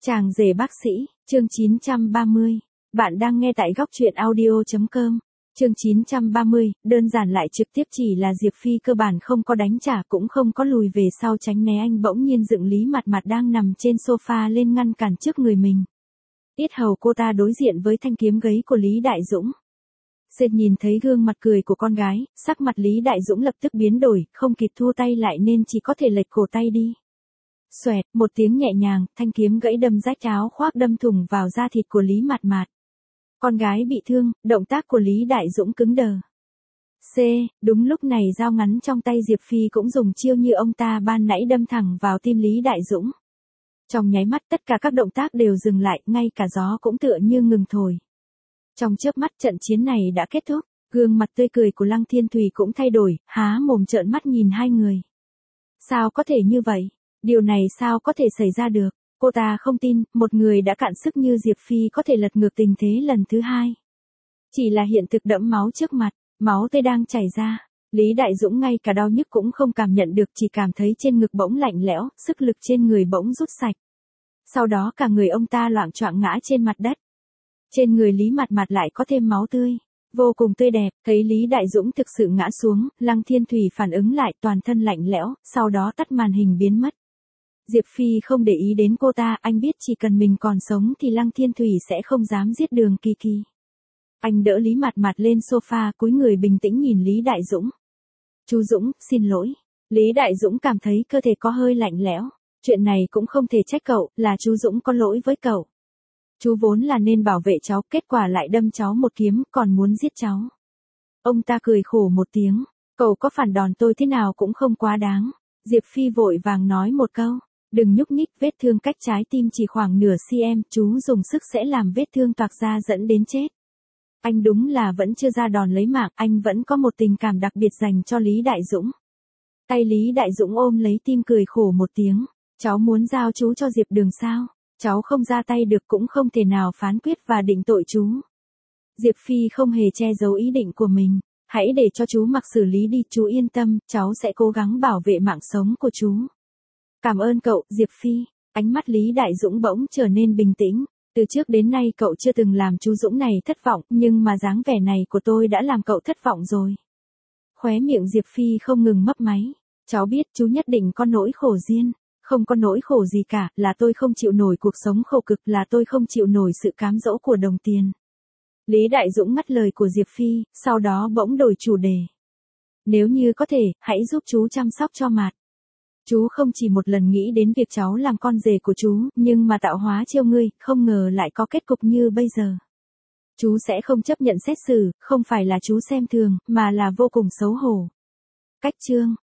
Chàng rể bác sĩ, chương 930. Bạn đang nghe tại góc truyện audio.com. Chương 930, đơn giản lại trực tiếp chỉ là Diệp Phi cơ bản không có đánh trả cũng không có lùi về sau tránh né anh bỗng nhiên dựng Lý Mặt Mặt đang nằm trên sofa lên ngăn cản trước người mình. Yết hầu cô ta đối diện với thanh kiếm gáy của Lý Đại Dũng. Sệt nhìn thấy gương mặt cười của con gái, sắc mặt Lý Đại Dũng lập tức biến đổi, không kịp thu tay lại nên chỉ có thể lệch cổ tay đi. Xoẹt, một tiếng nhẹ nhàng, thanh kiếm gãy đâm rách áo khoác đâm thủng vào da thịt của Lý Mạt Mạt. Con gái bị thương, động tác của Lý Đại Dũng cứng đờ. Đúng lúc này dao ngắn trong tay Diệp Phi cũng dùng chiêu như ông ta ban nãy đâm thẳng vào tim Lý Đại Dũng. Trong nháy mắt tất cả các động tác đều dừng lại, ngay cả gió cũng tựa như ngừng thổi. Trong chớp mắt trận chiến này đã kết thúc, gương mặt tươi cười của Lăng Thiên Thùy cũng thay đổi, há mồm trợn mắt nhìn hai người. Sao có thể như vậy? Điều này sao có thể xảy ra được? Cô ta không tin, một người đã cạn sức như Diệp Phi có thể lật ngược tình thế lần thứ hai. Chỉ là hiện thực đẫm máu trước mặt, máu tươi đang chảy ra. Lý Đại Dũng ngay cả đau nhức cũng không cảm nhận được, chỉ cảm thấy trên ngực bỗng lạnh lẽo, sức lực trên người bỗng rút sạch. Sau đó cả người ông ta loạng choạng ngã trên mặt đất. Trên người Lý Mặt Mặt lại có thêm máu tươi, vô cùng tươi đẹp. Thấy Lý Đại Dũng thực sự ngã xuống, Lăng Thiên Thùy phản ứng lại, toàn thân lạnh lẽo, sau đó tắt màn hình biến mất. Diệp Phi không để ý đến cô ta, anh biết chỉ cần mình còn sống thì Lăng Thiên Thùy sẽ không dám giết Đường Kỳ Kỳ. Anh đỡ Lý Mặt Mặt lên sofa, cúi người bình tĩnh nhìn Lý Đại Dũng. Chú Dũng, xin lỗi. Lý Đại Dũng cảm thấy cơ thể có hơi lạnh lẽo. Chuyện này cũng không thể trách cậu, là chú Dũng có lỗi với cậu. Chú vốn là nên bảo vệ cháu, kết quả lại đâm cháu một kiếm, còn muốn giết cháu. Ông ta cười khổ một tiếng. Cậu có phản đòn tôi thế nào cũng không quá đáng. Diệp Phi vội vàng nói một câu. Đừng nhúc nhích, vết thương cách trái tim chỉ khoảng nửa cm, chú dùng sức sẽ làm vết thương toạc ra dẫn đến chết. Anh đúng là vẫn chưa ra đòn lấy mạng, anh vẫn có một tình cảm đặc biệt dành cho Lý Đại Dũng. Tay Lý Đại Dũng ôm lấy tim cười khổ một tiếng. Cháu muốn giao chú cho Diệp Đường sao? Cháu không ra tay được cũng không thể nào phán quyết và định tội chú. Diệp Phi không hề che giấu ý định của mình. Hãy để cho chú mặc xử lý đi, chú yên tâm, cháu sẽ cố gắng bảo vệ mạng sống của chú. Cảm ơn cậu, Diệp Phi. Ánh mắt Lý Đại Dũng bỗng trở nên bình tĩnh. Từ trước đến nay cậu chưa từng làm chú Dũng này thất vọng, nhưng mà dáng vẻ này của tôi đã làm cậu thất vọng rồi. Khóe miệng Diệp Phi không ngừng mấp máy. Cháu biết chú nhất định có nỗi khổ riêng. Không có nỗi khổ gì cả, là tôi không chịu nổi cuộc sống khổ cực, là tôi không chịu nổi sự cám dỗ của đồng tiền. Lý Đại Dũng ngắt lời của Diệp Phi, sau đó bỗng đổi chủ đề. Nếu như có thể, hãy giúp chú chăm sóc cho Mạt. Chú không chỉ một lần nghĩ đến việc cháu làm con rể của chú, nhưng mà tạo hóa trêu ngươi, không ngờ lại có kết cục như bây giờ. Chú sẽ không chấp nhận xét xử, không phải là chú xem thường, mà là vô cùng xấu hổ. Cách chương.